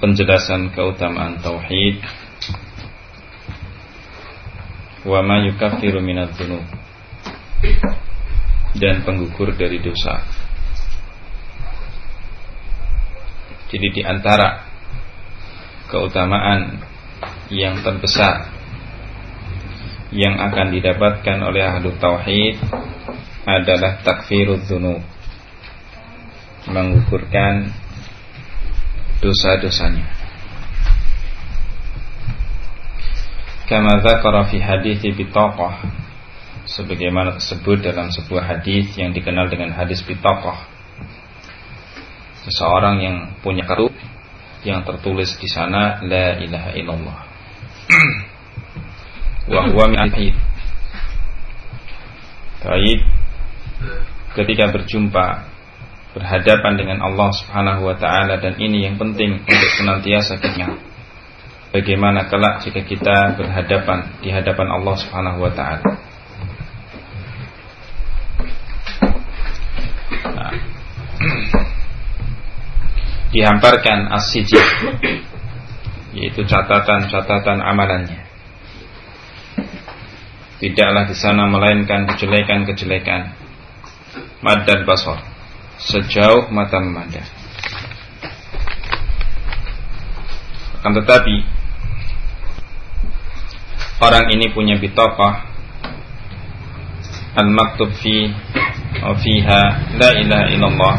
penjelasan keutamaan tauhid wa ma yukaffiru minadz dzunub, dan penggugur dari dosa. Jadi di antara keutamaan yang terbesar yang akan didapatkan oleh ahlu tauhid adalah takfirudz dzunub, menggugurkan dosa-dosanya. Kama dzakara fi hadits bitaqah, sebagaimana tersebut dalam sebuah hadis yang dikenal dengan hadis bitaqah. Seseorang yang punya kartu yang tertulis di sana la ilaha illallah wa huwa min al-tauhid. Baik, ketika berhadapan dengan Allah Subhanahu wa taala, dan ini yang penting untuk senantiasa ingat bagaimana kelak jika kita berhadapan di hadapan Allah Subhanahu wa taala. Dihamparkan as-sijil, yaitu catatan-catatan amalannya. Tidaklah di sana melainkan kejelekan-kejelekan, mad dan basar, sejauh mata memandang. Akan tetapi orang ini punya bitaqah al-maktub fiha la ilaha illallah,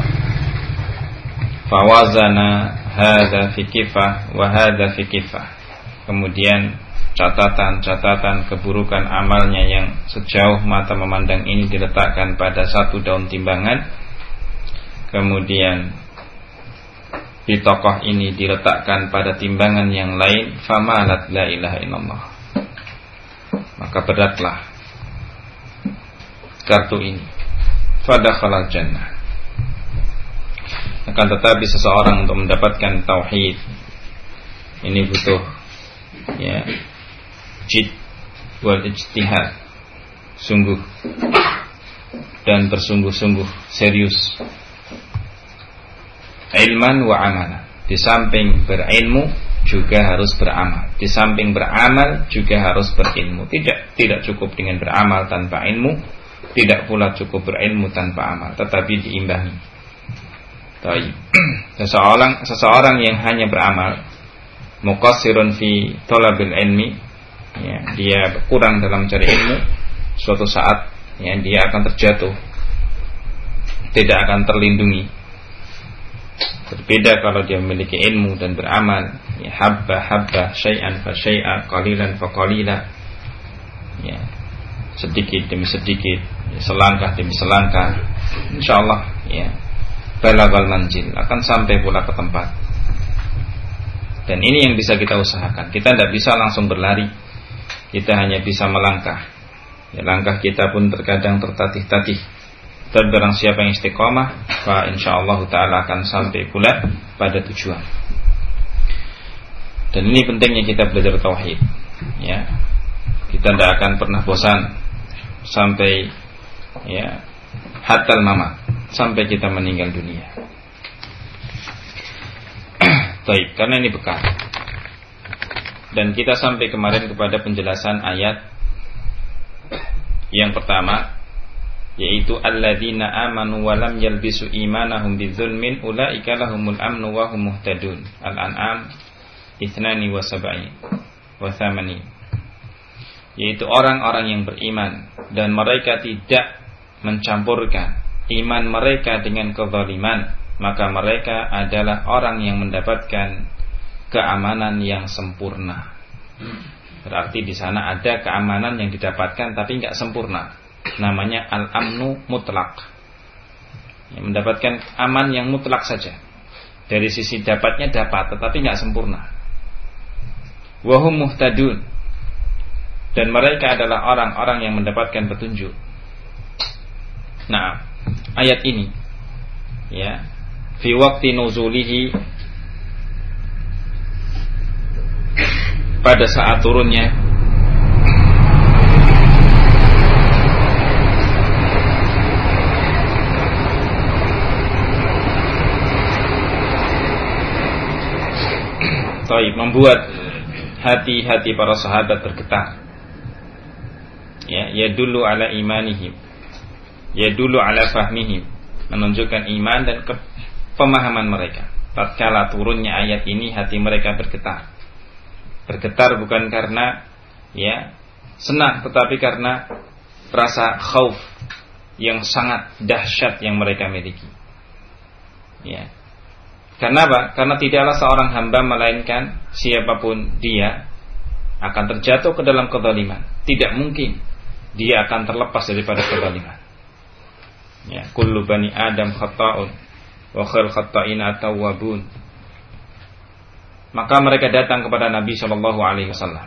fawazana hadza fi kifah wa hadza fi kifah. Kemudian catatan-catatan keburukan amalnya yang sejauh mata memandang ini diletakkan pada satu daun timbangan. Kemudian bitaqah ini diletakkan pada timbangan yang lain, famalat la ilaha illallah, maka beratlah kartu ini, fadakhalal jannah. Akan tetapi seseorang untuk mendapatkan tauhid ini butuh jid wal ijtihad, sungguh dan bersungguh-sungguh serius, ilman wa amalan. Di samping berilmu juga harus beramal, di samping beramal juga harus berilmu. Tidak cukup dengan beramal tanpa ilmu, tidak pula cukup berilmu tanpa amal, tetapi diimbangi. Seseorang yang hanya beramal, muqassirun fi thalabil ilmi, dia kurang dalam mencari ilmu, suatu saat dia akan terjatuh, tidak akan terlindungi. Berbeda kalau dia memiliki ilmu dan beramal, habba syai'an fa syai'a, qalilan fa qalila, sedikit demi sedikit, selangkah demi selangkah, insyaallah balagal manzil, akan sampai pula ke tempat. Dan ini yang bisa kita usahakan. Kita tidak bisa langsung berlari, kita hanya bisa melangkah. Langkah kita pun terkadang tertatih-tatih. Dan barang siapa yang istiqamah, fa insyaallah ta'ala akan sampai pula pada tujuan. Dan ini pentingnya kita belajar tauhid. Kita tidak akan pernah bosan sampai hatal mamat, sampai kita meninggal dunia. Baik, karena ini bekal. Dan kita sampai kemarin kepada penjelasan ayat yang pertama, yaitu alladzina amanu wa lam yalbisu imanahum bidzulmin ulaika lahumul amnu wa hum muhtadun. Al-An'am 72 wa 80. Yaitu orang-orang yang beriman dan mereka tidak mencampurkan iman mereka dengan kezaliman, maka mereka adalah orang yang mendapatkan keamanan yang sempurna. Berarti di sana ada keamanan yang didapatkan tapi enggak sempurna. Namanya al-amnu mutlak. Mendapatkan aman yang mutlak saja. Dari sisi dapatnya dapat, tetapi enggak sempurna. Wa hum muhtadun. Dan mereka adalah orang-orang yang mendapatkan petunjuk. Nah, ayat ini fi waqti nuzulihi, pada saat turunnya membuat hati-hati para sahabat bergetar. Ya dulu ala imanihim, ya dulu ala fahmihim, menunjukkan iman dan pemahaman mereka. Tatkala turunnya ayat ini, hati mereka bergetar. Bergetar bukan karena senang, tetapi karena rasa khauf yang sangat dahsyat yang mereka miliki. Ya. Karena apa? Karena tidaklah seorang hamba melainkan siapapun dia akan terjatuh ke dalam kezaliman. Tidak mungkin dia akan terlepas daripada kezaliman. Ya, kullu bani Adam khata'un wa khairul khata'ina at-tawwabun. Maka mereka datang kepada Nabi sallallahu alaihi wasallam.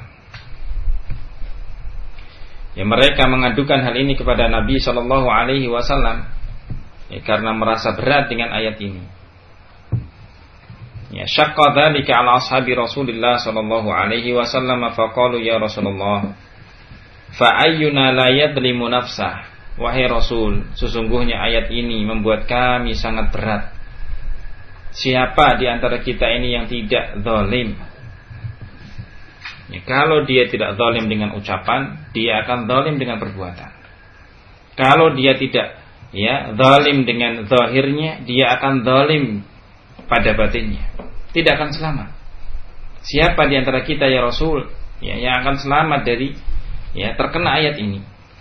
Ya, mereka mengadukan hal ini kepada Nabi sallallahu alaihi wasallam karena merasa berat dengan ayat ini. Ya, syaqqa dzalika 'ala ashabi Rasulillah sallallahu alaihi wasallam faqalu ya Rasulullah fa ayyuna la yadlimu nafsah. Wahai Rasul, sesungguhnya ayat ini membuat kami sangat berat. Siapa di antara kita ini yang tidak zalim? Ya, kalau dia tidak zalim dengan ucapan, dia akan zalim dengan perbuatan. Kalau dia tidak zalim dengan zahirnya, dia akan zalim pada batinnya. Tidak akan selamat. Siapa di antara kita ya Rasul yang akan selamat dari terkena ayat ini?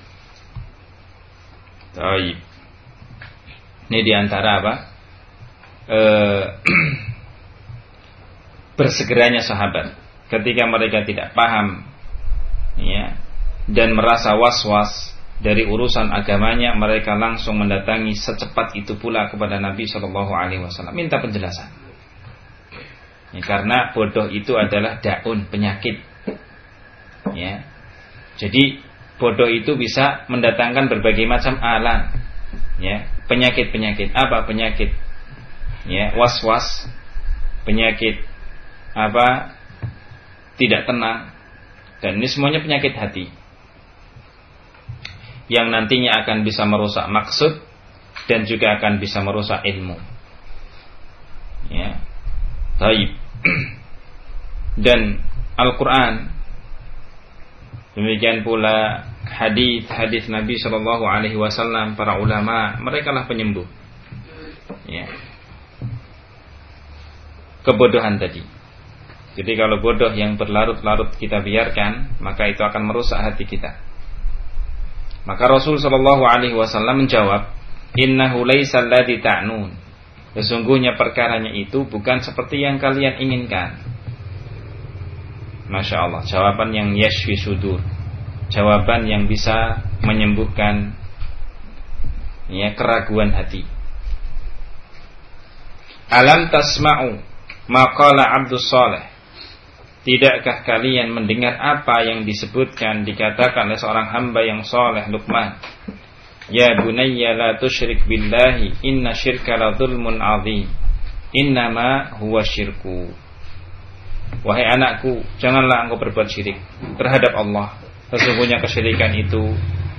Baik. Ini di antara apa? Bersegeranya sahabat ketika mereka tidak paham dan merasa was-was dari urusan agamanya, mereka langsung mendatangi secepat itu pula kepada Nabi sallallahu alaihi wasallam minta penjelasan. Karena bodoh itu adalah daun, penyakit. Jadi bodoh itu bisa mendatangkan berbagai macam alam. Penyakit-penyakit. Apa penyakit? Was-was, penyakit tidak tenang, dan ini semuanya penyakit hati yang nantinya akan bisa merusak maksud dan juga akan bisa merusak ilmu. Baik. Dan Al-Quran, demikian pula hadis Nabi sallallahu alaihi wasallam, para ulama, mereka lah penyembuh kebodohan tadi. Jadi kalau bodoh yang berlarut-larut kita biarkan, maka itu akan merusak hati kita. Maka Rasul sallallahu alaihi wasallam menjawab, innahu laisa alladzi ta'nun. Sesungguhnya perkaranya itu bukan seperti yang kalian inginkan. Masya Allah, jawaban yang yashfi sudur, jawaban yang bisa menyembuhkan keraguan hati. Alam tasma'u maqala Abdus Saleh. Tidakkah kalian mendengar apa yang disebutkan, dikatakan oleh seorang hamba yang saleh, Luqman? Ya bunayya la tusyrik billahi inna syirka la dzulmun adzim. Innama huwa syirku. Wahai anakku, janganlah engkau berbuat syirik terhadap Allah. Sesungguhnya kesyirikan itu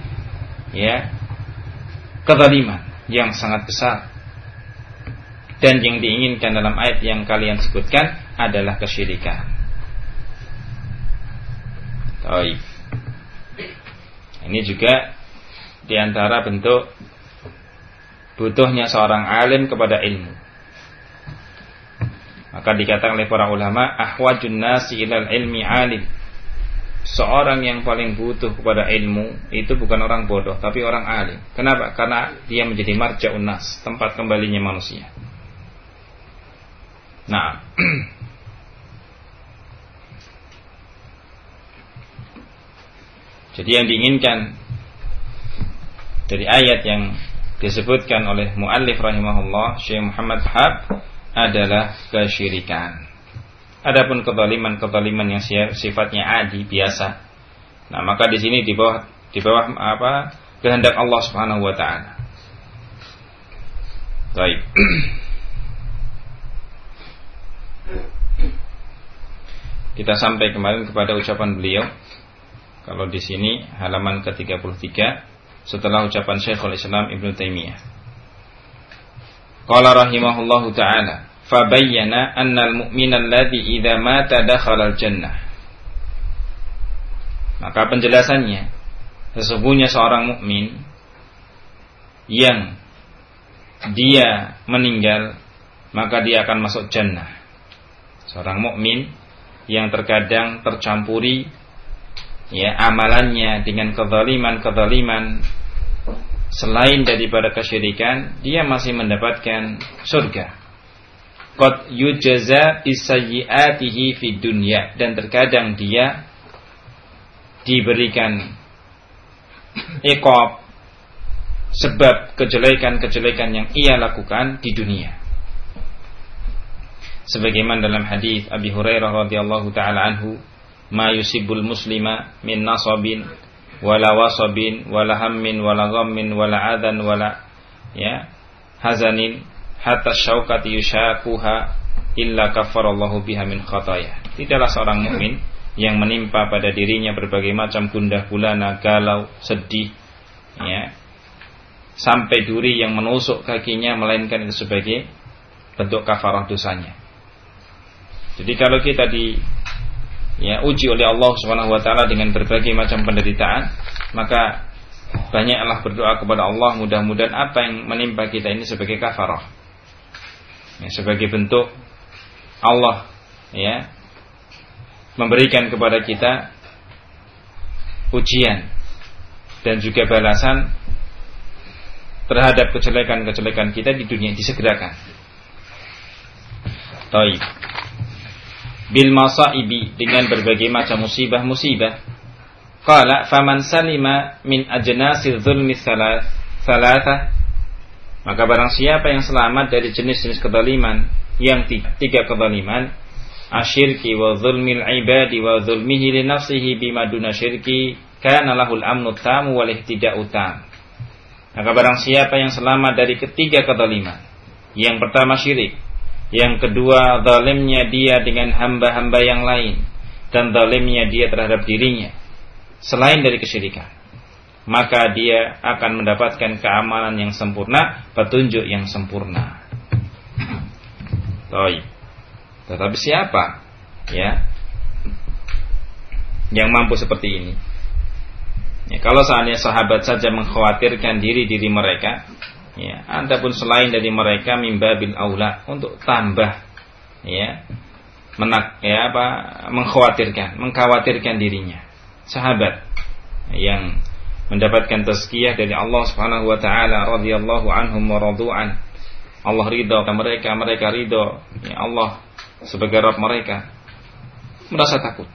kezaliman yang sangat besar. Dan yang diinginkan dalam ayat yang kalian sebutkan adalah kesyirikan. Baik. Ini juga di antara bentuk butuhnya seorang alim kepada ilmu. Maka dikatakan oleh para ulama, ahwajun nasi ilal ilmi alim. Seorang yang paling butuh kepada ilmu itu bukan orang bodoh, tapi orang alim. Kenapa? Karena dia menjadi marja'un nas, tempat kembalinya manusia. Nah, jadi yang diinginkan dari ayat yang disebutkan oleh muallif rahimahullah Syekh Muhammad Hab adalah kesyirikan. Adapun kezaliman yang sifatnya adi, biasa. Nah, maka di sini di bawah kehendak Allah Subhanahu wa taala. Baik. Kita sampai kemarin kepada ucapan beliau. Kalau di sini halaman ke-33 setelah ucapan Syekhul Islam Ibnu Taimiyah. Qala rahimahullahu taala, fabayyana annal mu'mina alladhi idza mata dakhala al-jannah. Maka penjelasannya, sesungguhnya seorang mukmin yang dia meninggal maka dia akan masuk jannah. Seorang mukmin yang terkadang tercampuri amalannya dengan kezaliman selain daripada kesyirikan, dia masih mendapatkan surga. Qad yujza bisayyi'atihi fid dunya, dan terkadang dia diberikan iqab sebab kejelekan-kejelekan yang ia lakukan di dunia. Sebagaimana dalam hadis Abi Hurairah radhiyallahu taala anhu, "Ma yusibul muslima min nasabin wala wasabin wala hammin wala ghammin wala adan wala hazanin hatta syaukati yushakuha illa kafarallahu biha min khataya." Tidaklah seorang mukmin yang menimpa pada dirinya berbagai macam gundah gulana, galau, sedih, sampai duri yang menusuk kakinya, melainkan itu sebagai bentuk kafarah dosanya. Jadi kalau kita uji oleh Allah Subhanahu wa taala dengan berbagai macam penderitaan, maka banyaklah berdoa kepada Allah, mudah-mudahan apa yang menimpa kita ini sebagai kafarah, sebagai bentuk Allah memberikan kepada kita ujian dan juga balasan terhadap kejelekan-kejelekan kita di dunia, disegerakan. Taib. Bil masaibi, dengan berbagai macam musibah-musibah. Qala faman salima min ajnasil zulmi thalatha, maka barang siapa yang selamat dari jenis-jenis kezaliman yang tiga kezaliman, asyirki wa zulmil ibadi wa zulmihi li nafsihi bima duna syirki, kana lahul amnu tamu wal ihtida'u tam. Maka barang siapa yang selamat dari ketiga kezaliman, yang pertama syirik, yang kedua zalimnya dia dengan hamba-hamba yang lain, dan zalimnya dia terhadap dirinya selain dari kesyirikan, maka dia akan mendapatkan keamanan yang sempurna, petunjuk yang sempurna. Tetapi siapa yang mampu seperti ini? Kalau seandainya sahabat saja mengkhawatirkan diri mereka, adapun selain dari mereka mimbabil aula untuk tambah mengkhawatirkan dirinya. Sahabat yang mendapatkan tazkiyah dari Allah Subhanahu wa taala, radhiyallahu anhum wa radu'an. Allah ridha mereka, mereka ridha Allah sebagai Rabb mereka, merasa takut.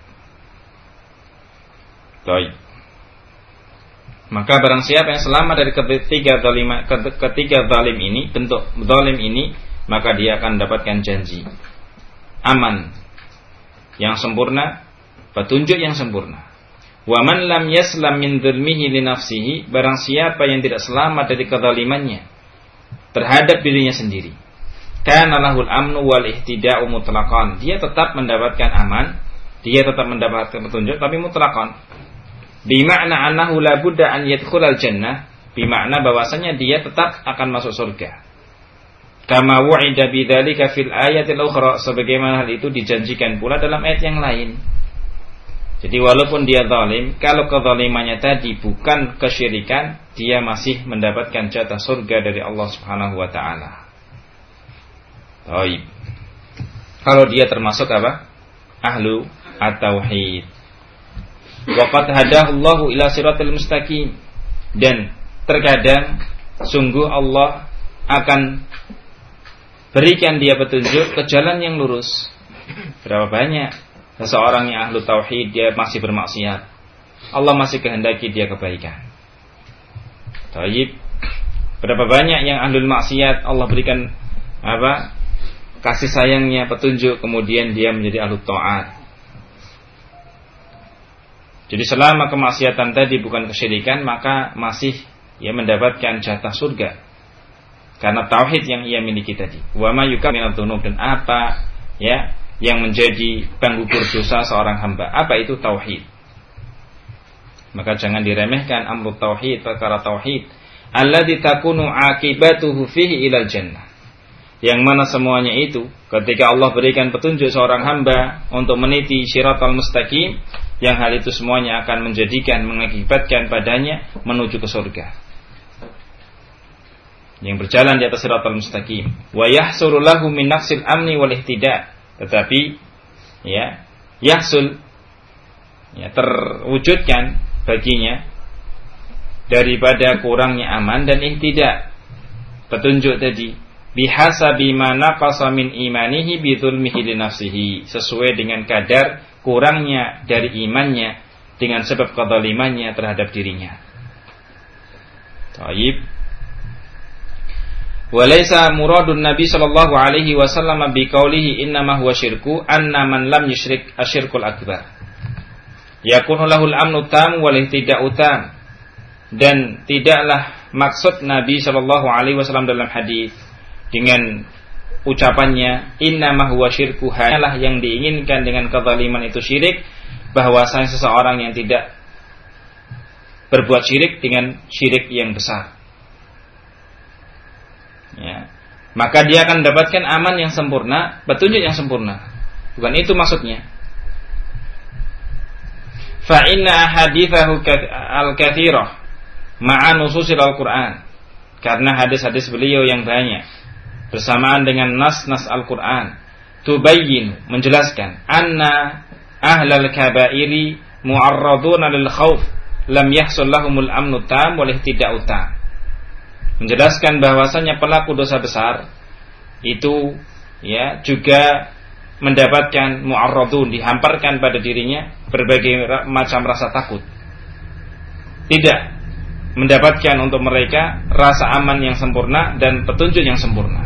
Baik. Maka barang siapa yang selamat dari ketiga zalim ini, bentuk zalim ini, maka dia akan mendapatkan janji aman yang sempurna, petunjuk yang sempurna. Wa man lam yaslam min dzulmihi li nafsihi, barang siapa yang tidak selamat dari kezalimannya terhadap dirinya sendiri, kana lahul amnu wal ihtida'u mutlaqan, dia tetap mendapatkan aman, dia tetap mendapatkan petunjuk, tapi mutlaqan. Bima'na annahu la budda an yadkhulal jannah, bima'na bahwasanya dia tetap akan masuk surga. Kama wu'ida bidzalika fil ayatil ukhra, sebagaimana hal itu dijanjikan pula dalam ayat yang lain. Jadi walaupun dia zalim, kalau kezalimannya tadi bukan kesyirikan, dia masih mendapatkan jatah surga dari Allah Subhanahu wa taala. Baik. Kalau dia termasuk apa? Ahlu at-tauhid. Wa qad hadahullahu ila siratal mustaqim, dan terkadang sungguh Allah akan berikan dia petunjuk ke jalan yang lurus. Berapa banyak seseorang yang ahlu tauhid dia masih bermaksiat, Allah masih kehendaki dia kebaikan. Taib. Berapa banyak yang ahlul maksiat Allah berikan kasih sayangnya, petunjuk, kemudian dia menjadi ahlu taat. Jadi selama kemaksiatan tadi bukan kesyirikan, maka masih mendapatkan jatah surga karena tauhid yang ia miliki tadi. Wa ma yukam minadz dzunub, dan apa yang menjadi penggugur dosa seorang hamba, apa itu tauhid. Maka jangan diremehkan amrut tauhid, perkara tauhid, alladzi takunu aqibatuhu fihi ilal jannah, yang mana semuanya itu ketika Allah berikan petunjuk seorang hamba untuk meniti syiratal mustaqim, yang hal itu semuanya akan mengakibatkan padanya menuju ke surga, yang berjalan di atas syiratal mustaqim. Wa yahsulu lahu min naqsil amni wal ihtida, tetapi ya yahsul ya terwujudkan baginya daripada kurangnya aman dan ihtida, petunjuk tadi, bihasabi ma naqasa min imanihi bi dzulmihi li nafsihi, sesuai dengan kadar kurangnya dari imannya dengan sebab kezalimannya terhadap dirinya. Baik. Walaysa muradun Nabi sallallahu alaihi wasallam bi qaulihi innama huwa syirku anna man lam yusyrik asyirkul akbar. Yakunu lahul amnu tam wal ihtida'u tam. Dan tidaklah maksud Nabi sallallahu alaihi wasallam dalam hadis dengan ucapannya innama huwa syirku, hanyalah yang diinginkan dengan kezaliman itu syirik, bahwasanya seseorang yang tidak berbuat syirik dengan syirik yang besar, ya, maka dia akan mendapatkan aman yang sempurna, petunjuk yang sempurna. Bukan itu maksudnya. Fa inna hadithahu al-katsirah ma'a nususil Al-Quran, karena hadis-hadis beliau yang banyak bersamaan dengan nas-nas Al-Quran, tubayyin, menjelaskan, anna ahlal kabairi mu'arraduna lil khawf lam yahsul lahumul amnu tam wal ihtida'u tam, menjelaskan bahwasanya pelaku dosa besar itu ya juga mendapatkan mu'arradun, dihamparkan pada dirinya berbagai macam rasa takut, tidak mendapatkan untuk mereka rasa aman yang sempurna dan petunjuk yang sempurna.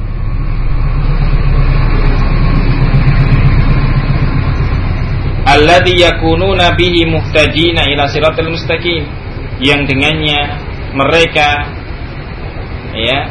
Alladzi yakununa bihi muhtajina ila siratal mustaqim, yang dengannya mereka ya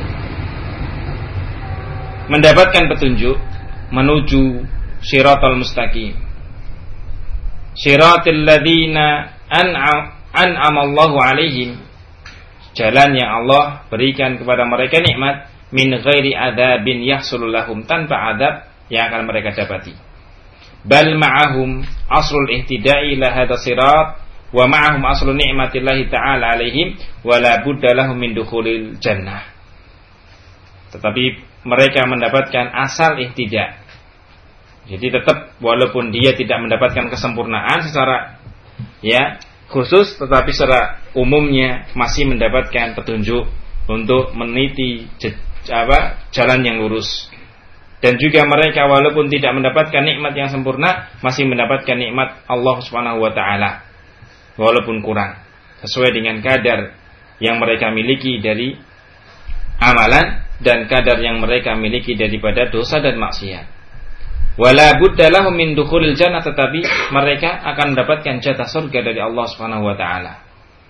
mendapatkan petunjuk menuju siratal mustaqim. Siratal ladzina an'amallahu alaihim, jalan yang Allah berikan kepada mereka nikmat, min ghairi adzabin yahsul lahum, tanpa adab yang akan mereka dapati. Bal ma'ahum aslul ihtida'i la hadha sirat wa ma'ahum aslu ni'matillahi ta'ala alaihim wa la budda lahum min dukhulil jannah. Tetapi mereka mendapatkan asal ihtida'. Jadi tetap walaupun dia tidak mendapatkan kesempurnaan secara ya khusus, tetapi secara umumnya masih mendapatkan petunjuk untuk meniti jalan yang lurus. Dan juga mereka walaupun tidak mendapatkan nikmat yang sempurna, masih mendapatkan nikmat Allah Subhanahu wa taala walaupun kurang, sesuai dengan kadar yang mereka miliki dari amalan dan kadar yang mereka miliki daripada dosa dan maksiat. Wala budda lahum min dukhulil jannah, tetapi mereka akan mendapatkan jatah surga dari Allah Subhanahu wa taala.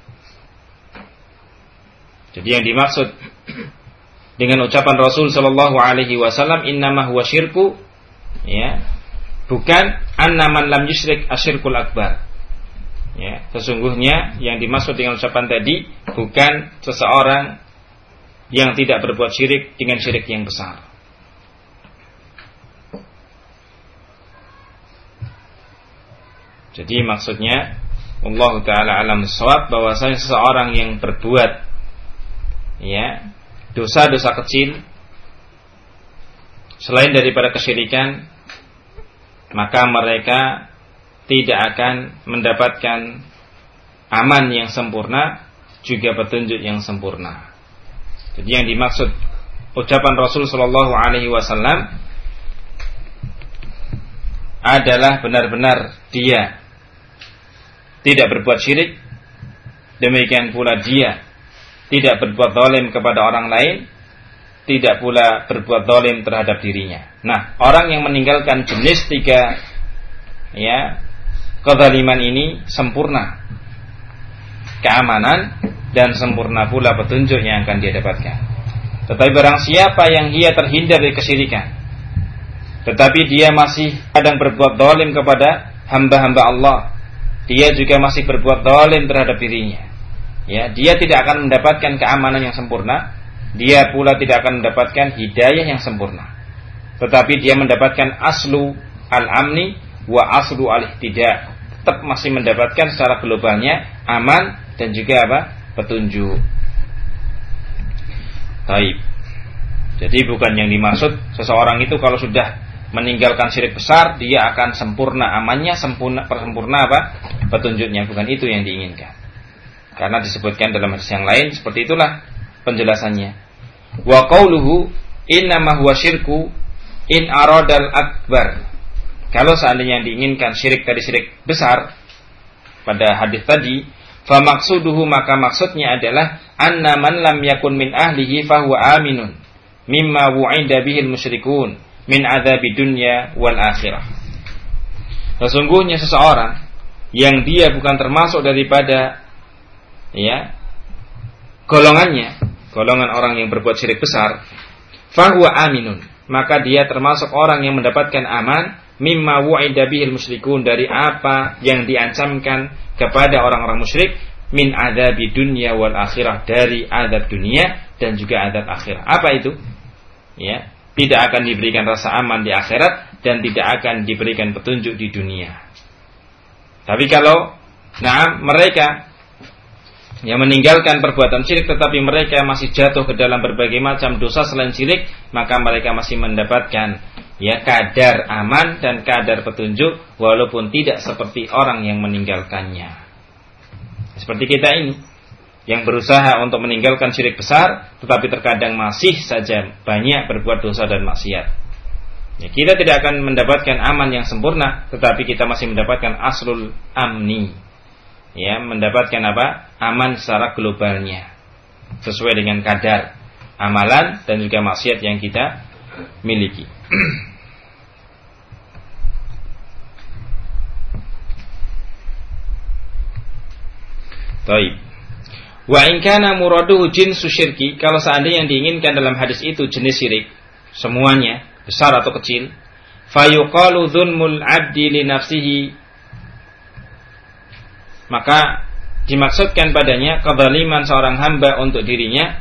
Jadi yang dimaksud dengan ucapan Rasul sallallahu alaihi wasallam innama huwa syirku, ya, bukan anna man lam yusyrik asyirkul akbar. Ya, sesungguhnya yang dimaksud dengan ucapan tadi bukan seseorang yang tidak berbuat syirik dengan syirik yang besar. Jadi maksudnya Allah Ta'ala alam shawab, bahwasanya seseorang yang berbuat ya dosa-dosa kecil selain daripada kesyirikan, maka mereka tidak akan mendapatkan aman yang sempurna, juga petunjuk yang sempurna. Jadi yang dimaksud ucapan Rasul sallallahu alaihi wasallam adalah benar-benar dia tidak berbuat syirik, demikian pula dia tidak berbuat zalim kepada orang lain, tidak pula berbuat zalim terhadap dirinya. Nah, orang yang meninggalkan jenis tiga ya kezaliman ini sempurna keamanan dan sempurna pula petunjuk yang akan dia dapatkan. Tetapi barang siapa yang dia terhindar dari kesyirikan, tetapi dia masih kadang berbuat zalim kepada hamba-hamba Allah, dia juga masih berbuat zalim terhadap dirinya, ya, dia tidak akan mendapatkan keamanan yang sempurna dia pula tidak akan mendapatkan hidayah yang sempurna. Tetapi dia mendapatkan aslu al-amni wa aslu al-ihtida. Tetap masih mendapatkan secara globalnya aman dan juga apa? Petunjuk. Taib. Jadi bukan yang dimaksud seseorang itu kalau sudah meninggalkan syirik besar dia akan sempurna amannya, sempurna apa? Petunjuknya. Bukan itu yang diinginkan. Karena disebutkan dalam hadis yang lain seperti itulah penjelasannya. Wa qauluhu innama huwa syirku in aradal akbar. Kalau seandainya yang diinginkan syirik tadi syirik besar pada hadis tadi, fa maqsuduhu maka maksudnya adalah anna man lam yakun min ahlihi fa huwa aminun mimma wu'ida bihil musyrikun min adzabi dunya wal akhirah. Sesungguhnya seseorang yang dia bukan termasuk daripada golongan orang yang berbuat syirik besar, fa huwa aminun, maka dia termasuk orang yang mendapatkan aman mimma wu'ida bihil musyrikun, dari apa yang diancamkan kepada orang-orang musyrik min adzabi dunya wal akhirah, dari azab dunia dan juga azab akhirat. Apa itu? Tidak akan diberikan rasa aman di akhirat dan tidak akan diberikan petunjuk di dunia. Tapi kalau mereka yang meninggalkan perbuatan syirik tetapi mereka masih jatuh ke dalam berbagai macam dosa selain syirik, maka mereka masih mendapatkan kadar aman dan kadar petunjuk walaupun tidak seperti orang yang meninggalkannya. Seperti kita ini yang berusaha untuk meninggalkan syirik besar tetapi terkadang masih saja banyak berbuat dosa dan maksiat. Kita tidak akan mendapatkan aman yang sempurna tetapi kita masih mendapatkan aslul amni. Mendapatkan apa? Aman secara globalnya sesuai dengan kadar amalan dan juga maksiat yang kita miliki. Taib. Wa in kana muraduhu jinsu syirki, kalau seandainya yang diinginkan dalam hadis itu jenis syirik semuanya, besar atau kecil, fayuqalu dzulmul 'abdi li nafsihi, maka dimaksudkan padanya kezaliman seorang hamba untuk dirinya,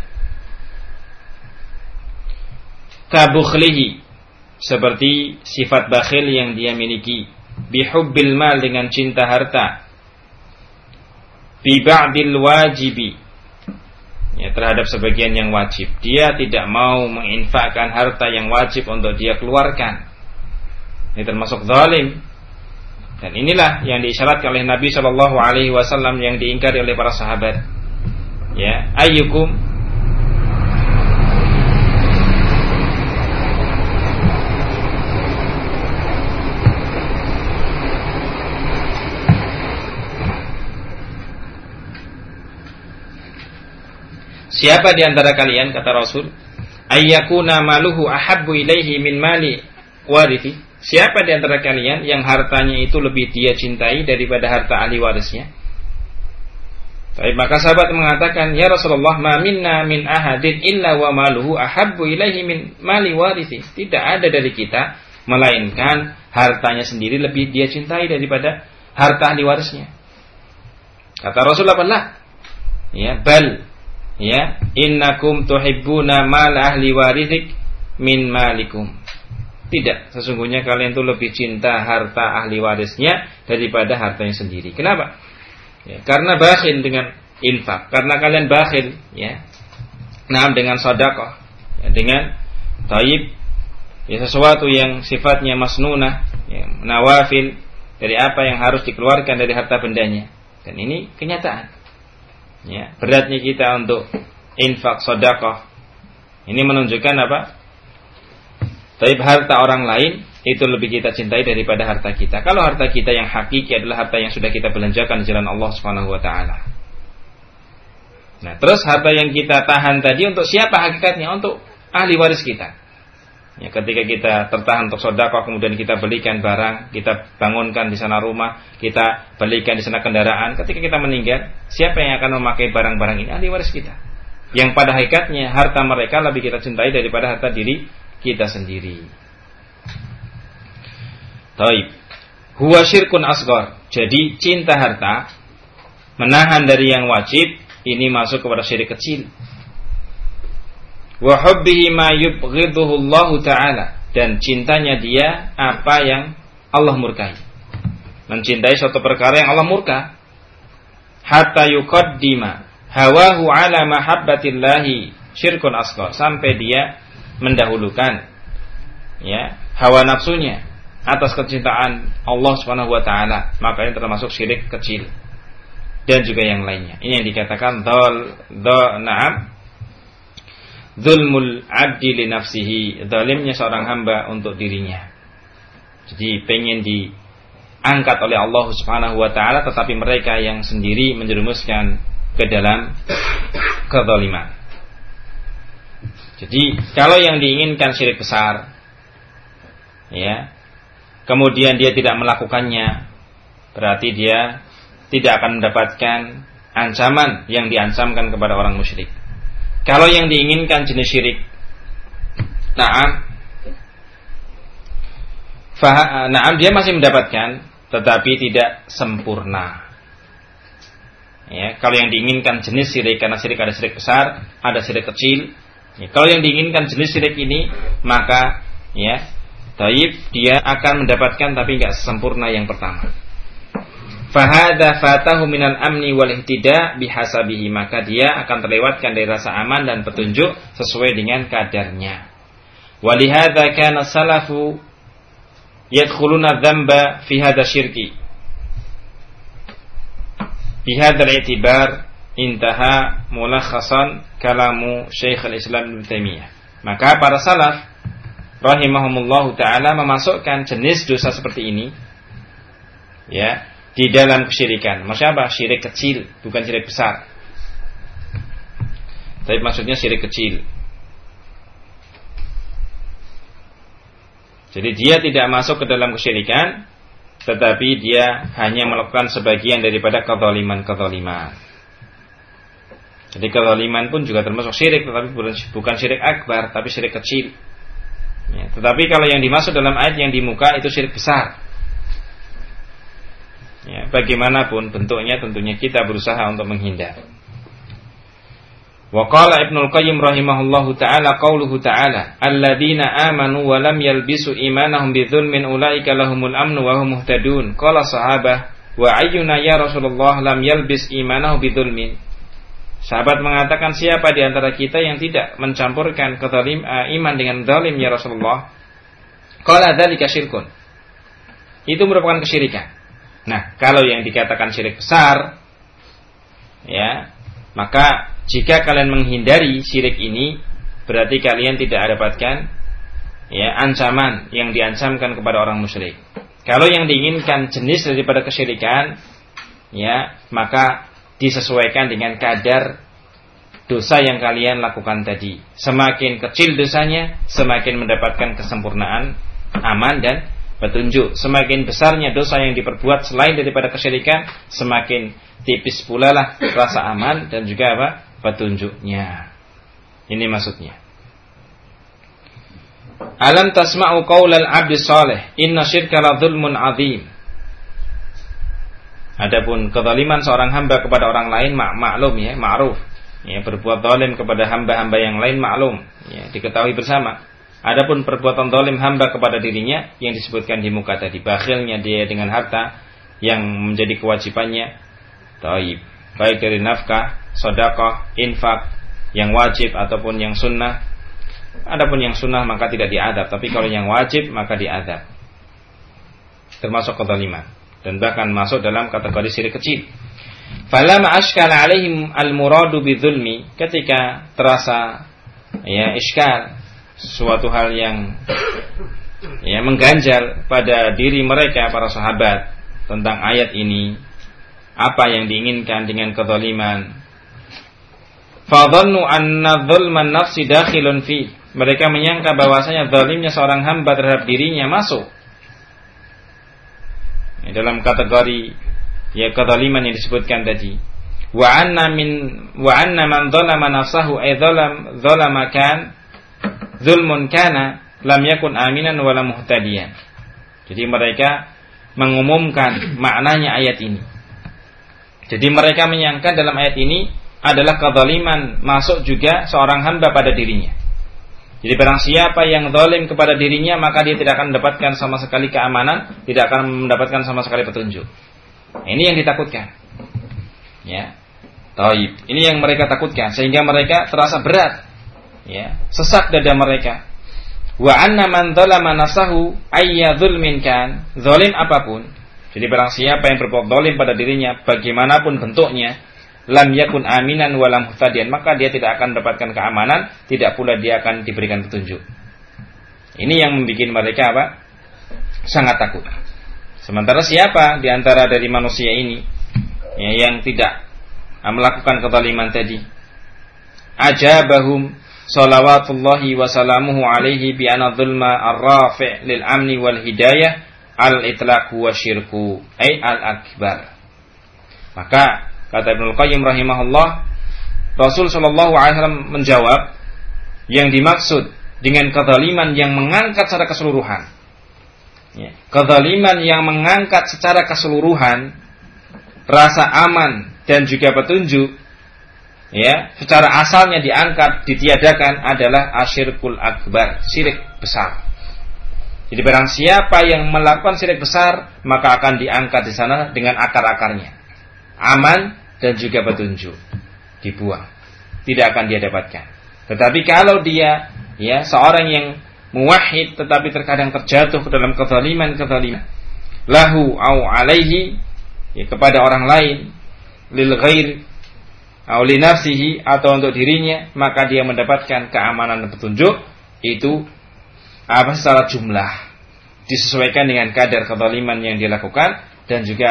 kabukhlihi, seperti sifat bakhil yang dia miliki, bihubbil mal, dengan cinta harta, bi ba'dil wajibi, terhadap sebagian yang wajib. Dia tidak mau menginfakkan harta yang wajib untuk dia keluarkan. Ini termasuk zalim. Dan inilah yang diisyaratkan oleh Nabi SAW yang diingkari oleh para sahabat. Ayyukum siapa di antara kalian, kata Rasul, ayyakuna maluhu ahabbu ilaihi min mali warithi, siapa di antara kalian yang hartanya itu lebih dia cintai daripada harta ahli warisnya? Tapi maka sahabat mengatakan, ya Rasulullah, ma minna min ahadin illa wa maluhu ahabbu ilaihi min mali warithi. Tidak ada dari kita melainkan hartanya sendiri lebih dia cintai daripada harta ahli warisnya. Kata Rasulullah, bal innakum tuhibbuna mal ahli warithik min malikum. Tidak, sesungguhnya kalian itu lebih cinta harta ahli warisnya daripada hartanya sendiri. Kenapa? Karena bakhil dengan infak, karena kalian bakhil dengan sedekah, dengan taib, sesuatu yang sifatnya masnunah, nawafil, dari apa yang harus dikeluarkan dari harta bendanya. Dan ini kenyataan. Beratnya kita untuk infak sedekah. Ini menunjukkan apa? Taib harta orang lain itu lebih kita cintai daripada harta kita. Kalau harta kita yang hakiki adalah harta yang sudah kita belanjakan di jalan Allah Subhanahu wa taala. Nah, terus harta yang kita tahan tadi untuk siapa hakikatnya? Untuk ahli waris kita. Ketika kita tertahan untuk sedekah, kemudian kita belikan barang, kita bangunkan di sana rumah, kita belikan di sana kendaraan. Ketika kita meninggal, siapa yang akan memakai barang-barang ini? Ahli waris kita. Yang pada hakikatnya harta mereka lebih kita cintai daripada harta diri kita sendiri. Taib. Huwa syirkun asghar. Jadi cinta harta, menahan dari yang wajib, ini masuk kepada syirik kecil. wa hubbihi ma yubghiduhu Allah Ta'ala, dan cintanya dia apa yang Allah murkai. Mencintai suatu perkara yang Allah murka. Hatta yuqaddima hawahu ala mahabbatillahi syirkun asghar, sampai dia mendahulukan ya hawa nafsunya atas kecintaan Allah Subhanahu wa taala, maka ini termasuk syirik kecil. Dan juga yang lainnya. Ini yang dikatakan zulmul abdi li nafsihi, zalimnya seorang hamba untuk dirinya. Jadi pengen diangkat oleh Allah Subhanahu wa taala, tetapi mereka yang sendiri menjerumuskan ke dalam kezaliman. Jadi kalau yang diinginkan syirik besar, ya, kemudian dia tidak melakukannya, berarti dia tidak akan mendapatkan ancaman yang diancamkan kepada orang musyrik. Kalau yang diinginkan jenis syirik, na'am, dia masih mendapatkan, tetapi tidak sempurna. Ya, kalau yang diinginkan jenis syirik, karena syirik ada syirik besar, ada syirik kecil. Ya, kalau yang diinginkan jenis syirik ini, maka ya, dia akan mendapatkan tapi enggak sempurna yang pertama. Fahada fatahu minal amni wal ihtida bihasabihi, maka dia akan terlewatkan dari rasa aman dan petunjuk sesuai dengan kadarnya. Walihada kana salafu yadkhuluna dzamba fi hadha syirki. Bihadha al-i'tibar intaha mulakhasan kalamu Syekhul Islam Ibnu Taimiyah. Maka para salaf rahimahumullahu taala memasukkan jenis dosa seperti ini ya di dalam kesyirikan. Maksudnya apa? Syirik kecil, bukan syirik besar. Tapi maksudnya syirik kecil. Jadi dia tidak masuk ke dalam kesyirikan, tetapi dia hanya melakukan sebagian daripada kezaliman. Jadi kezaliman pun juga termasuk syirik, tetapi bukan syirik akbar, tapi syirik kecil. Ya, tetapi kalau yang dimaksud dalam ayat yang di muka itu syirik besar. Ya, bagaimanapun bentuknya tentunya kita berusaha untuk menghindar. Wa qala Ibnul Qayyim rahimahullahu ta'ala qauluhu ta'ala alladzina amanu wa lam yalbisu imanahum bidzulmin ulaika lahumul amnu wa hum muhtadun. Qala sahabah wa ayyuna ya Rasulullah lam yalbis imanahu bidzulmin. Sahabat mengatakan, siapa di antara kita yang tidak mencampurkan iman dengan zalim ya Rasulullah? Qala dzalika syirkun. Itu merupakan kesyirikan. Nah, kalau yang dikatakan syirik besar, ya, maka jika kalian menghindari syirik ini, berarti kalian tidak dapatkan ya ancaman yang diancamkan kepada orang musyrik. Kalau yang diinginkan jenis daripada kesyirikan, ya, maka disesuaikan dengan kadar dosa yang kalian lakukan tadi. Semakin kecil dosanya, semakin mendapatkan kesempurnaan, aman dan petunjuk. Semakin besarnya dosa yang diperbuat selain daripada kesyirikan, semakin tipis pula lah rasa aman dan juga apa? Petunjuknya. Ini maksudnya. Alam tasma'u qaulal 'abdi shalih, inna syirka la dzulmun 'adzim. Adapun kezaliman seorang hamba kepada orang lain maklum ya, ma'ruf. Ya, berbuat zalim kepada hamba-hamba yang lain maklum, ya, diketahui bersama. Adapun perbuatan zalim hamba kepada dirinya yang disebutkan di muka tadi, bakhilnya dia dengan harta yang menjadi kewajibannya, baik dari nafkah, sedekah, infak yang wajib ataupun yang sunnah. Adapun yang sunnah maka tidak diadab, tapi kalau yang wajib maka diadab. Termasuk kezaliman dan bahkan masuk dalam kategori syirik kecil. Falamma ashkala alaihim al-muradu bidzulmi, ketika terasa ya iskal, suatu hal yang ya mengganjal pada diri mereka para sahabat tentang ayat ini, apa yang diinginkan dengan kezaliman. Fadhannu anna dzulman nafsi dakhilun fi, mereka menyangka bahwasanya zalimnya seorang hamba terhadap dirinya masuk ya, dalam kategori ya kezaliman yang disebutkan tadi. Wa anna man dzalama nafsahu ay dzalama kan zulmun kana lam yakun aminan wala muhtadiyan. Jadi mereka mengumumkan maknanya ayat ini. Jadi mereka menyangka dalam ayat ini adalah kezaliman masuk juga seorang hamba pada dirinya. Jadi barang siapa yang zalim kepada dirinya, maka dia tidak akan mendapatkan sama sekali keamanan, tidak akan mendapatkan sama sekali petunjuk. Ini yang ditakutkan. Ya. Taib. Ini yang mereka takutkan sehingga mereka terasa berat. Ya, sesak dada mereka. Wa anna man dzalama nafsahu ayya dzulmin kan, zalim apapun. Jadi barang siapa yang berbuat zalim pada dirinya bagaimanapun bentuknya, lam yakun aminan wa lam muhtadiyan, maka dia tidak akan mendapatkan keamanan, tidak pula dia akan diberikan petunjuk. Ini yang membuat mereka apa? Sangat takut. Sementara siapa di antara dari manusia ini ya, yang tidak melakukan kezaliman tadi? Ajabahum salawatullahi wa salamuhu alaihi bi anna dzulma ar-rafi' lil amni wal hidayah al-itlaq wa syirku ay al-akbar. Maka kata Ibnu Qayyim rahimahullah, Rasul sallallahu alaihi wasallam menjawab, yang dimaksud dengan kezaliman yang mengangkat secara keseluruhan. Ya, kezaliman yang mengangkat secara keseluruhan rasa aman dan juga petunjuk, ya, secara asalnya diangkat, ditiadakan adalah asyirkul akbar, syirik besar. Jadi barang siapa yang melakukan syirik besar, maka akan diangkat di sana dengan akar-akarnya. Aman dan juga petunjuk dibuang, tidak akan dia dapatkan. Tetapi kalau dia ya seorang yang muwahhid tetapi terkadang terjatuh ke dalam kezaliman lahu au alaihi, ya, kepada orang lain, lil ghair au li nafsihi, atau untuk dirinya, maka dia mendapatkan keamanan dan petunjuk itu secara jumlah, disesuaikan dengan kadar kezaliman yang dilakukan dan juga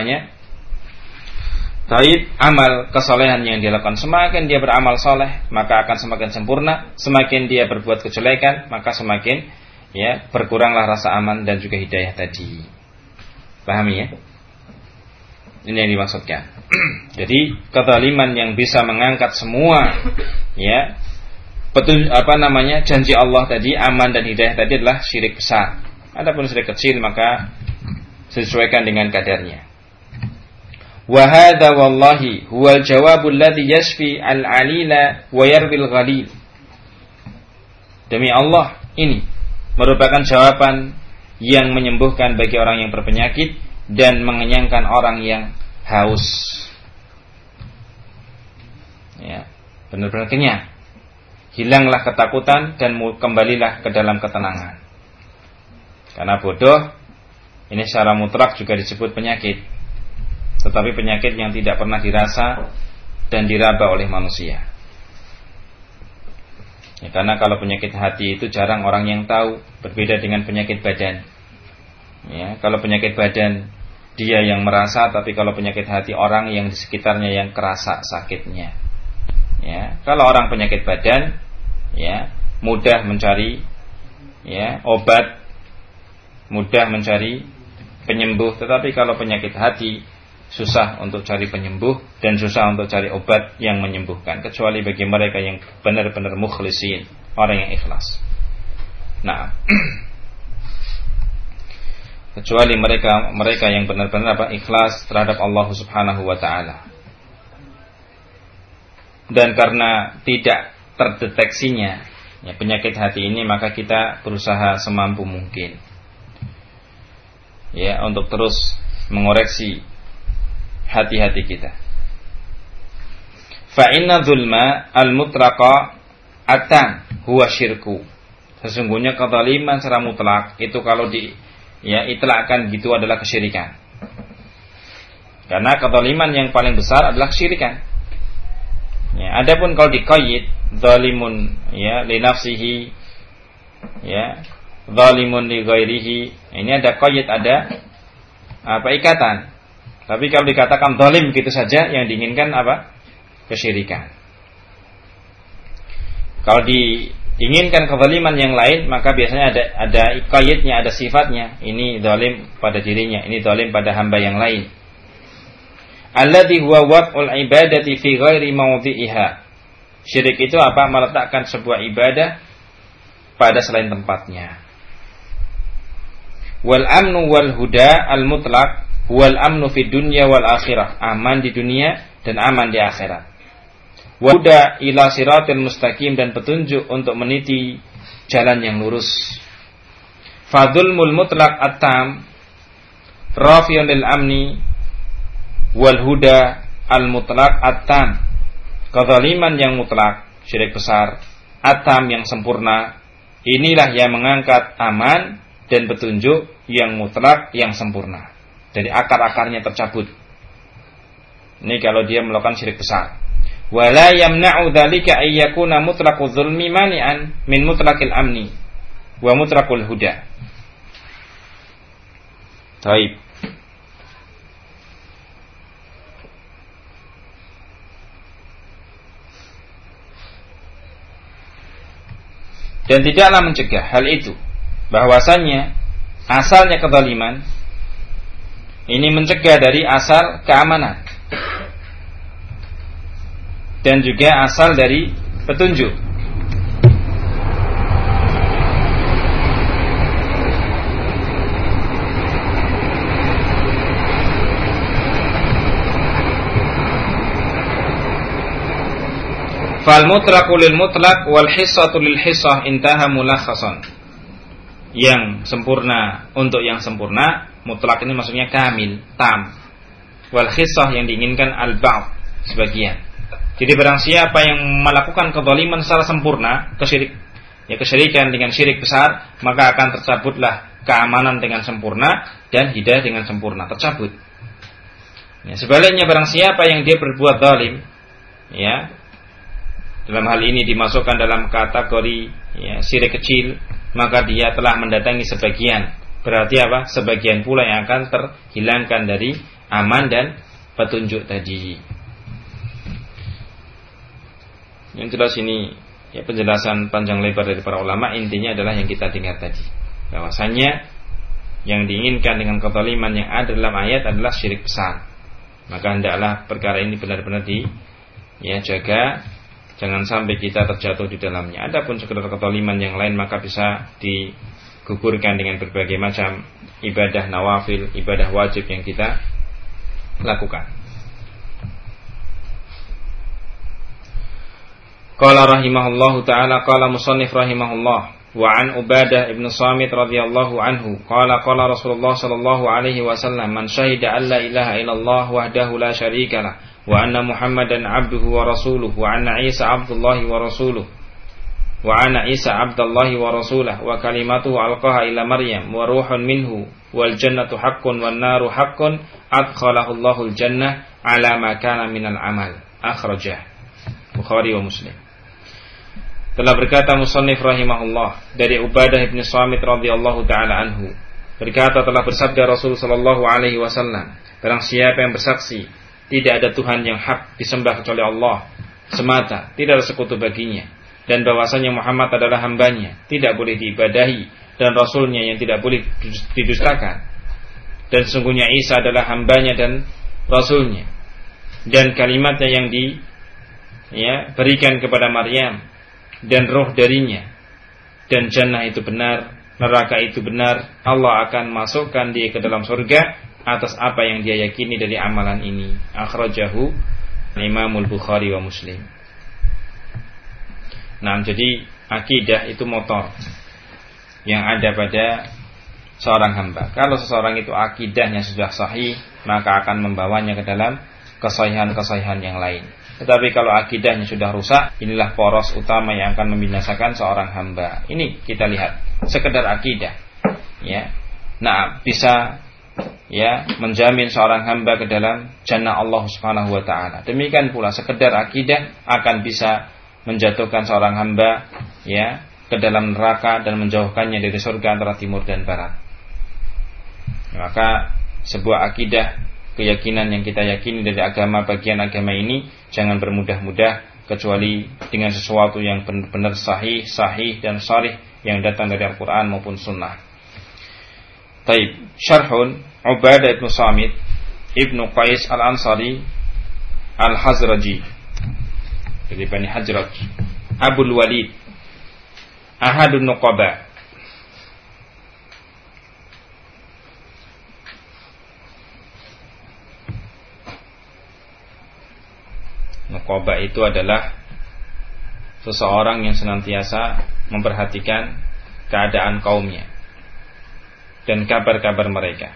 taib amal kesolehan yang dilakukan. Semakin dia beramal soleh, maka akan semakin sempurna. Semakin dia berbuat kejelekan, maka semakin ya berkuranglah rasa aman dan juga hidayah tadi. Pahami ya? Ini yang dimaksudkan. Jadi kezaliman yang bisa mengangkat semua ya janji Allah tadi, aman dan hidayah tadi adalah syirik besar. Adapun syirik kecil maka sesuaikan dengan kadarnya. Wa hadza wallahi huwal jawabul ladzi yashfi al-alila wa yarbil ghalil. Demi Allah, ini merupakan jawaban yang menyembuhkan bagi orang yang berpenyakit dan mengenyangkan orang yang haus. Ya, benar-benar kenyang. Hilanglah ketakutan dan kembalilah ke dalam ketenangan. Karena bodoh ini secara mutlak juga disebut penyakit. Tetapi penyakit yang tidak pernah dirasa dan diraba oleh manusia. Ya, karena kalau penyakit hati itu jarang orang yang tahu, berbeda dengan penyakit badan. Ya, kalau penyakit badan dia yang merasa, tapi kalau penyakit hati orang yang di sekitarnya yang kerasa sakitnya. Ya, kalau orang penyakit badan, ya mudah mencari ya obat, mudah mencari penyembuh. Tetapi kalau penyakit hati susah untuk cari penyembuh dan susah untuk cari obat yang menyembuhkan, kecuali bagi mereka yang benar-benar mukhlisin, orang yang ikhlas. Nah, kecuali mereka yang benar-benar ikhlas terhadap Allah Subhanahu wa taala. Dan karena tidak terdeteksinya ya penyakit hati ini, maka kita berusaha semampu mungkin ya untuk terus mengoreksi hati-hati kita. Fa inna dzulma al-mutlaqa atan huwa syirku. Sesungguhnya kezaliman secara mutlak itu kalau itlaqkan gitu adalah kesyirikan. Karena kezaliman yang paling besar adalah kesyirikan. Ya, adapun kalau diqayyid zalimun ya li nafsihi ya zalimun li ghairihi, ini ada qayyid, ada ikatan. Tapi kalau dikatakan zalim gitu saja, yang diinginkan kesyirikan. Kalau diinginkan kezaliman yang lain, maka biasanya ada qayyidnya, ada sifatnya. Ini zalim pada dirinya, ini zalim pada hamba yang lain. Alladzi huwa wad'ul ibadati fi ghairi mawdhi'iha. Syirik itu meletakkan sebuah ibadah pada selain tempatnya. Wal amnu wal huda al mutlaq wal amnu fid dunya wal akhirah. Aman di dunia dan aman di akhirat. Wa huda ila siratil mustaqim, dan petunjuk untuk meniti jalan yang lurus. Fadzulmul mutlaq at-tam rafi'un lil amni wal huda al mutlaq at-tam. Kezaliman yang mutlak, syirik besar, at-tam yang sempurna, inilah yang mengangkat aman dan petunjuk yang mutlak yang sempurna. Dari akar-akarnya tercabut. Ini kalau dia melakukan syirik besar. Wala yamna'u dzalika ay yakuna mutlaqu dzulmi mani'an min mutlaqil amni wa mutlaqul huda. Baik. Dan tidaklah mencegah hal itu, bahwasanya asalnya kezaliman ini mencegah dari asal keamanan dan juga asal dari petunjuk. Fal mutlaqu lil mutlaq wal hissatu lil hissah intaha mulakhasan. Yang sempurna untuk yang sempurna, mutlak ini maksudnya kamil, tam. Wal hissah yang diinginkan al ba'd, sebagian. Jadi barang siapa yang melakukan kezaliman secara sempurna, kesyirikan dengan syirik besar, maka akan tercabutlah keamanan dengan sempurna dan hidayah dengan sempurna, tercabut. Ya, sebaliknya barang siapa yang dia berbuat zalim, ya, dalam hal ini dimasukkan dalam kategori syirik kecil, maka dia telah mendatangi sebagian. Berarti apa? Sebagian pula yang akan terhilangkan dari aman dan petunjuk tadi. Yang jelas ini penjelasan panjang lebar dari para ulama, intinya adalah yang kita dengar tadi. Bahwasanya yang diinginkan dengan kezaliman yang ada dalam ayat adalah syirik besar. Maka hendaklah perkara ini benar-benar jaga. Jangan sampai kita terjatuh di dalamnya. Adapun sekedar kezaliman yang lain maka bisa digugurkan dengan berbagai macam ibadah nawafil, ibadah wajib yang kita lakukan. Qala rahimahullahu ta'ala, qala musannif rahimahullah, wa an Ubadah ibn Samit radhiyallahu anhu, qala Rasulullah sallallahu alaihi wasallam, man syahida an la ilaha illallah wahdahu la syarika lah, wa anna Muhammadan abduhu wa rasuluhu, wa anna Isa abdullahi wa rasuluhu, wa anna Isa abdullahi wa rasuluhu, wa kalimatuhu alqaha ila Maryam, wa ruhun minhu, wal jannatu haqqun wan naru haqqun, adkhalahu Allahul jannah ala ma kana minal amal. Akhrajah Bukhari wa Muslim. Telah berkata musannif rahimahullah dari Ubadah ibn Samit radhiyallahu taala anhu, berkata telah bersabda Rasul sallallahu alaihi wasallam, barang siapa yang bersaksi tidak ada Tuhan yang hak disembah kecuali Allah semata, tidak ada sekutu baginya, dan bahwasanya Muhammad adalah hambanya, tidak boleh diibadahi, dan Rasulnya yang tidak boleh didustakan, dan sesungguhnya Isa adalah hambanya dan Rasulnya, dan kalimatnya yang berikan kepada Maryam, dan roh darinya, dan jannah itu benar, neraka itu benar, Allah akan masukkan dia ke dalam surga atas apa yang dia yakini dari amalan ini. Akhrajahu Imamul Bukhari wa Muslim. Nah, jadi akidah itu motor yang ada pada seorang hamba. Kalau seseorang itu akidahnya sudah sahih, maka akan membawanya ke dalam kesahihan-kesahihan yang lain. Tetapi kalau akidahnya sudah rusak, inilah poros utama yang akan membinasakan seorang hamba. Ini kita lihat, sekedar akidah, nah bisa menjamin seorang hamba ke dalam jannah Allah Subhanahu wa taala. Demikian pula sekedar akidah akan bisa menjatuhkan seorang hamba ke dalam neraka dan menjauhkannya dari surga antara timur dan barat. Maka sebuah akidah, keyakinan yang kita yakini dari agama, bagian agama ini jangan bermudah-mudah kecuali dengan sesuatu yang benar-benar sahih dan sharih yang datang dari Al-Qur'an maupun sunnah. Taib, syarhun Ubadah ibn Samit ibnu Qais al-Ansari al-Hazraji dari Bani Hajraj, Abul Walid, Ahadun Nuqaba. Nuqaba itu adalah seseorang yang senantiasa memperhatikan keadaan kaumnya dan kabar-kabar mereka.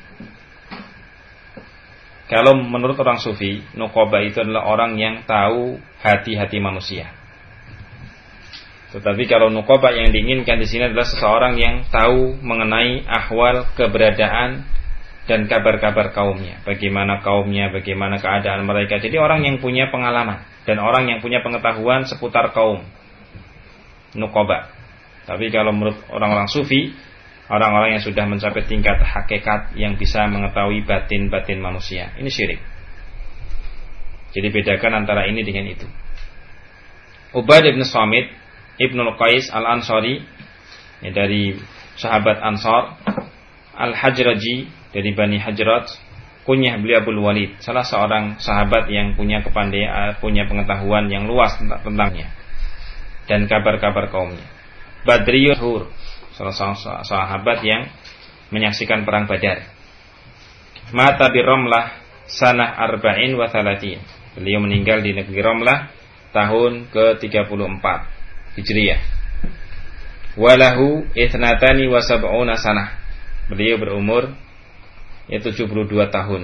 Kalau menurut orang sufi, nuqaba itu adalah orang yang tahu hati-hati manusia. Tetapi kalau nuqaba yang diinginkan di sini adalah seseorang yang tahu mengenai ahwal, keberadaan dan kabar-kabar kaumnya. Bagaimana kaumnya, bagaimana keadaan mereka. Jadi orang yang punya pengalaman dan orang yang punya pengetahuan seputar kaum. Nuqaba. Tapi kalau menurut orang-orang sufi, orang-orang yang sudah mencapai tingkat hakikat yang bisa mengetahui batin-batin manusia. Ini syirik. Jadi bedakan antara ini dengan itu. Ubadah bin Samit Ibnul Qais Al-Ansari, dari sahabat Ansar. Al-Hajraji dari Bani Hajrat, kunyah beliau Abul Walid, salah seorang sahabat yang punya kepandaian, punya pengetahuan yang luas tentangnya dan kabar-kabar kaumnya. Badriyul Hur, salah seorang sahabat yang menyaksikan perang Badar. Mata di Ramlah sanah arba'in wa thalatin. Beliau meninggal di negeri Ramlah tahun ke-34 Hijriah. Walahu ithnatani wa sab'una sanah. Beliau berumur 72 tahun.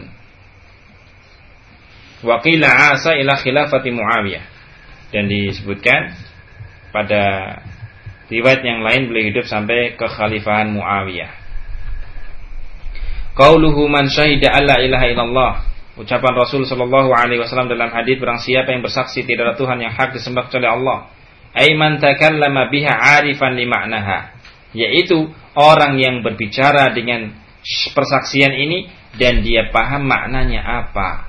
Wa qila asa ila khilafati Muawiyah. Dan disebutkan pada riwayat yang lain beliau hidup sampai kekhalifahan Muawiyah. Qauluhu man syahida alla ilaha illallah. Ucapan Rasul sallallahu alaihi wasallam dalam hadis, barang siapa yang bersaksi tidak ada Tuhan yang hak disembah kecuali Allah. Ai man takallama biha 'arifan li ma'naha. Yaitu orang yang berbicara dengan persaksian ini dan dia paham maknanya apa.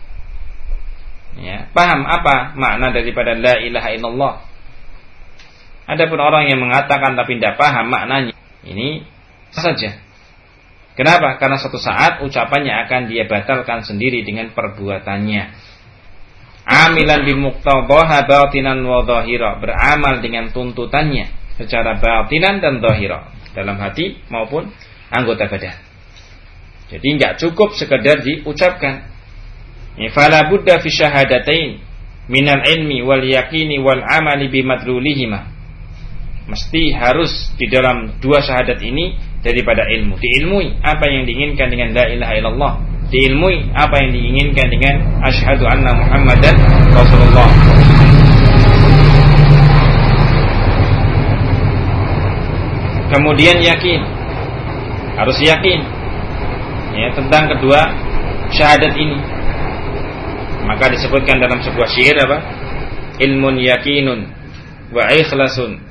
Ya, paham apa makna daripada la ilaha illallah. Adapun orang yang mengatakan tapi tidak paham maknanya, ini saja. Kenapa? Karena suatu saat ucapannya akan dia batalkan sendiri dengan perbuatannya. Amilan bil muqtadhaha batinan wa dhahira, beramal dengan tuntutannya secara batinan dan dhahira, dalam hati maupun anggota badan. Jadi enggak cukup sekedar diucapkan. Fala budda fi syahadatain minal ilmi wal yaqini wal amali bimadlulihima. Mesti harus di dalam dua syahadat ini daripada ilmu. Diilmui apa yang diinginkan dengan la ilaha illallah. Diilmui apa yang diinginkan dengan asyhadu anna Muhammadan Rasulullah. Kemudian yakin. Harus yakin ya tentang kedua syahadat ini. Maka disebutkan dalam sebuah syair apa? Ilmun yakinun wa ikhlasun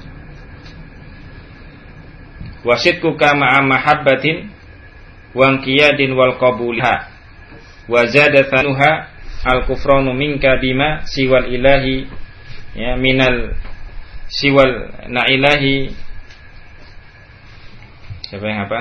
wa sidquka ma'a mahabbatin wa inqiyadin wal qabulha wa zada thanuha al kufranu minka bima siwal ilahi ya minal siwal na ilahi. Siapa yang hafal?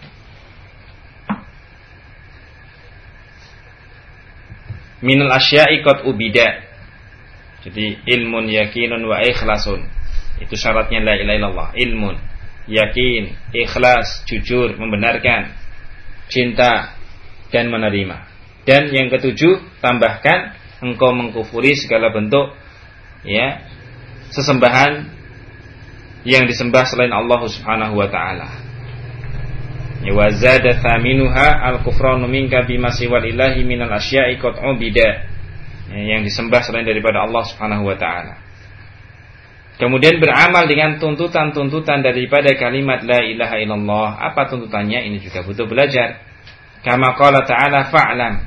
Minal asya'i qad ubida. Jadi ilmun yakinun wa ikhlasun. Itu syaratnya la ilaha illallah. Ilmun, yakin, ikhlas, jujur, membenarkan, cinta dan menerima. Dan yang ketujuh, tambahkan engkau mengkufuri segala bentuk ya sesembahan yang disembah selain Allah Subhanahu wa taala. Wa zada thaminuha al-kufranu minka bima siwal ilahi minal asya'i qad ubida, yang disembah selain daripada Allah Subhanahu wa taala. Kemudian beramal dengan tuntutan-tuntutan daripada kalimat la ilaha illallah. Apa tuntutannya? Ini juga butuh belajar. Kama qala ta'ala fa'lam.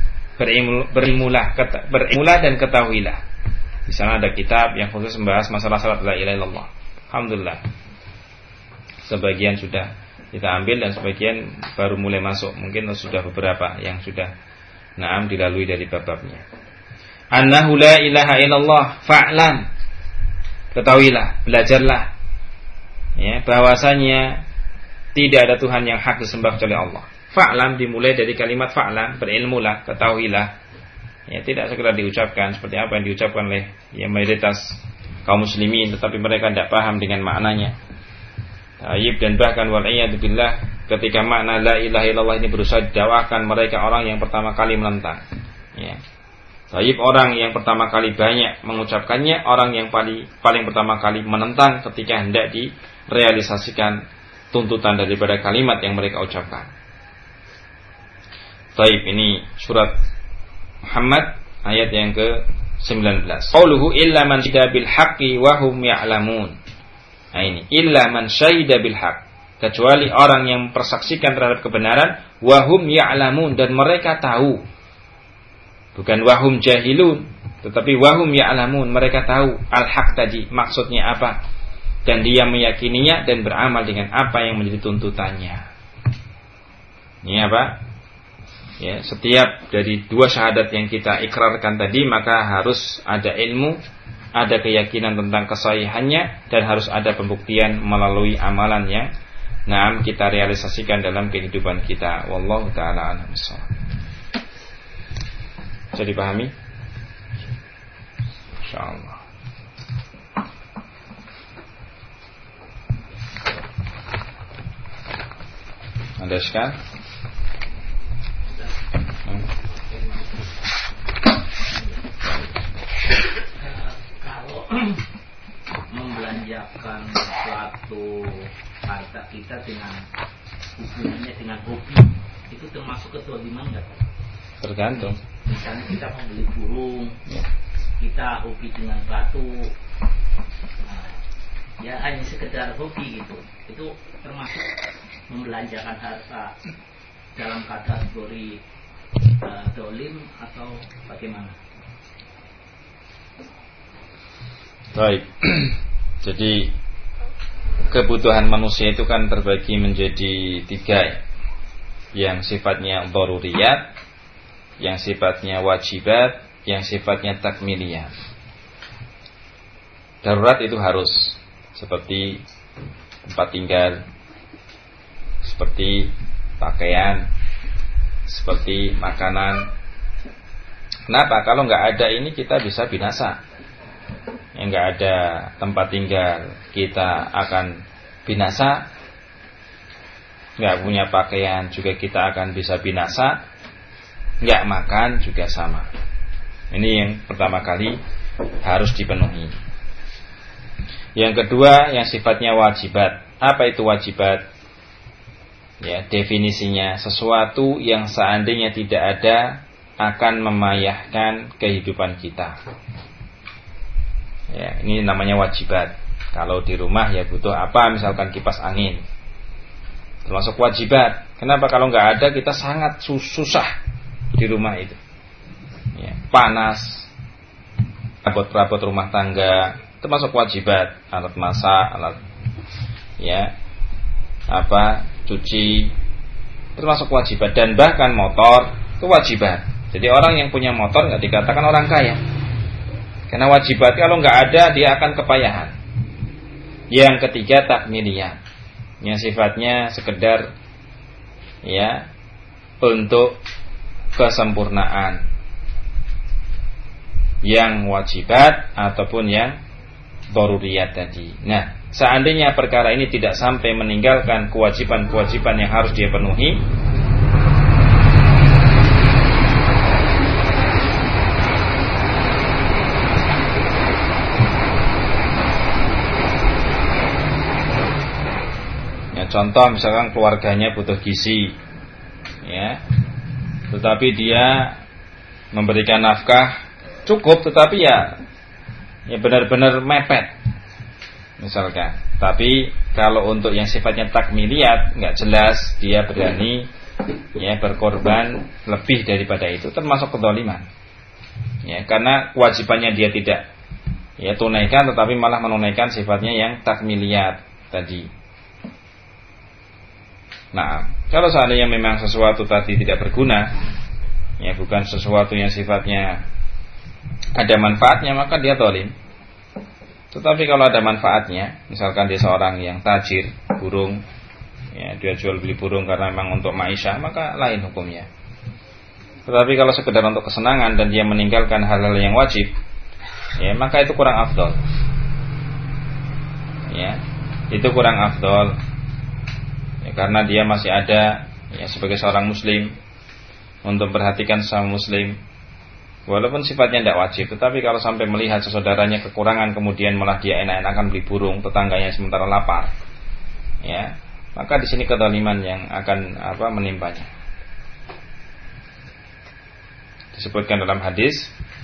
Berilmulah dan ketahuilah. Di sana ada kitab yang khusus membahas masalah salat la ilaha illallah. Alhamdulillah. Sebagian sudah kita ambil dan sebagian baru mulai masuk. Mungkin sudah beberapa yang sudah dilalui dari bab-babnya. Annahu la ilaha illallah fa'lam. Ketahuilah, belajarlah ya, bahwasanya tidak ada Tuhan yang hak disembah kecuali Allah. Fa'lam dimulai dari kalimat fa'lam, berilmulah, ketahuilah. Ya, tidak sekedar diucapkan seperti apa yang diucapkan oleh mayoritas kaum muslimin, tetapi mereka tidak paham dengan maknanya. Taib, dan bahkan wal'iyadu billah, ketika makna la ilaha illallah ini berusaha didakwakan, mereka orang yang pertama kali menentang ya. Taib orang yang pertama kali banyak mengucapkannya, orang yang paling pertama kali menentang ketika hendak direalisasikan tuntutan daripada kalimat yang mereka ucapkan. Taib, ini surat Muhammad ayat yang ke-19. Qauluhu illa man syahida bil haqqi wa hum ya'lamun. Nah ini, illa man syahida bil haqq, kecuali orang yang mempersaksikan terhadap kebenaran, wa hum ya'lamun, dan mereka tahu. Bukan wahum jahilun, tetapi wahum ya'lamun, mereka tahu al-haq tadi maksudnya apa, dan dia meyakininya dan beramal dengan apa yang menjadi tuntutannya. Ini apa? Ya, setiap dari dua syahadat yang kita ikrarkan tadi, maka harus ada ilmu, ada keyakinan tentang kesahihannya, dan harus ada pembuktian melalui amalan yang kita realisasikan dalam kehidupan kita. Wallahu ta'ala a'lam bishawab. Bisa dipahami? Insyaallah. Ada sekali? Kalau membelanjakan suatu harta kita dengan hubungannya dengan hobi, itu termasuk kezaliman enggak? Tergantung. Misalnya kita membeli burung, kita hobi dengan batu, ya hanya sekedar hobi gitu, itu termasuk membelanjakan harta dalam kategori dolim atau bagaimana? Baik. Jadi kebutuhan manusia itu kan terbagi menjadi 3, yang sifatnya daruriyat, yang sifatnya wajibat, yang sifatnya takmiliyah. Darurat itu harus, seperti tempat tinggal, seperti pakaian, seperti makanan. Kenapa? Kalau nggak ada ini kita bisa binasa. Yang nggak ada tempat tinggal kita akan binasa. Nggak punya pakaian juga kita akan bisa binasa. Nggak makan juga sama. Ini yang pertama kali harus dipenuhi. Yang kedua, yang sifatnya wajibat. Apa itu wajibat? Ya, definisinya sesuatu yang seandainya tidak ada akan memayahkan kehidupan kita. Ya, ini namanya wajibat. Kalau di rumah ya butuh apa? Misalkan kipas angin. Termasuk wajibat. Kenapa? Kalau nggak ada kita sangat susah di rumah itu. Ya, panas, perabot-perabot rumah tangga, termasuk wajibat, alat masak, alat cuci, termasuk wajibat, dan bahkan motor itu wajibat. Jadi orang yang punya motor nggak dikatakan orang kaya, karena wajibat kalau nggak ada dia akan kepayahan. Yang ketiga takmiliyah, yang sifatnya sekedar untuk kesempurnaan, yang wajibat ataupun yang daruriyat tadi. Nah, seandainya perkara ini tidak sampai meninggalkan kewajiban-kewajiban yang harus dia penuhi, ya, contoh misalkan keluarganya butuh gizi, tetapi dia memberikan nafkah cukup, tetapi ya benar-benar mepet misalkan. Tapi kalau untuk yang sifatnya takmiliyat nggak jelas, dia berani berkorban lebih daripada itu, termasuk kezaliman. Karena kewajibannya dia tidak tunaikan, tetapi malah menunaikan sifatnya yang takmiliyat tadi. Nah, kalau seandainya memang sesuatu tadi tidak berguna, bukan sesuatu yang sifatnya ada manfaatnya, maka dia zalim. Tetapi kalau ada manfaatnya, misalkan dia seorang yang tajir burung, dia jual beli burung karena memang untuk maisha, maka lain hukumnya. Tetapi kalau sekedar untuk kesenangan dan dia meninggalkan hal-hal yang wajib, maka itu kurang afdol. Itu kurang afdol. Karena dia masih ada sebagai seorang muslim untuk perhatikan sesama muslim, Walaupun sifatnya tidak wajib, tetapi kalau sampai melihat saudaranya kekurangan kemudian malah dia enak-enakan beli burung, tetangganya sementara lapar, ya, maka di sini kezaliman yang akan menimpanya. Disebutkan dalam hadis,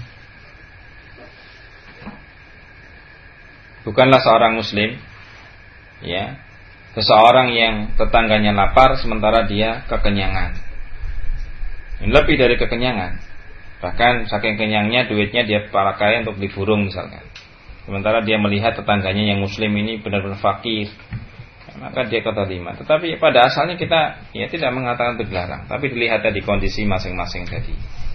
bukanlah seorang muslim, ya, seseorang yang tetangganya lapar sementara dia kekenyangan. Ini lebih dari kekenyangan. Bahkan saking kenyangnya duitnya dia pakai untuk beli burung misalkan. Sementara dia melihat tetangganya yang muslim ini benar-benar fakir, maka dia kezaliman. Tetapi pada asalnya kita tidak mengatakan itu dilarang, tapi dilihat tadi kondisi masing-masing tadi.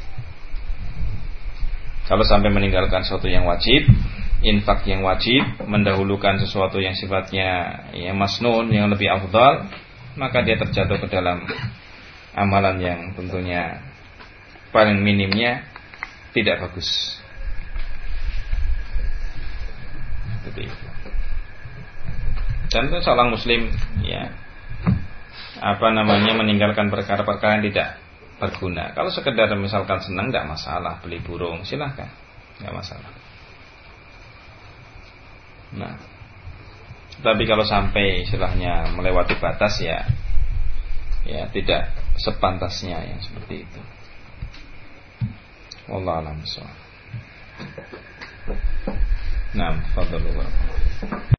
Kalau sampai meninggalkan sesuatu yang wajib, infak yang wajib, mendahulukan sesuatu yang sifatnya masnun, yang lebih afdal, maka dia terjatuh ke dalam amalan yang tentunya paling minimnya tidak bagus. Seperti itu. Dan itu seorang muslim meninggalkan perkara-perkara yang tidak berguna. Kalau sekedar misalkan senang tidak masalah, beli burung silahkan, tidak masalah. Nah, tapi kalau sampai istilahnya melewati batas ya tidak sepantasnya yang seperti itu. Wallahu a'lam bishawab. Naam, fadhlu.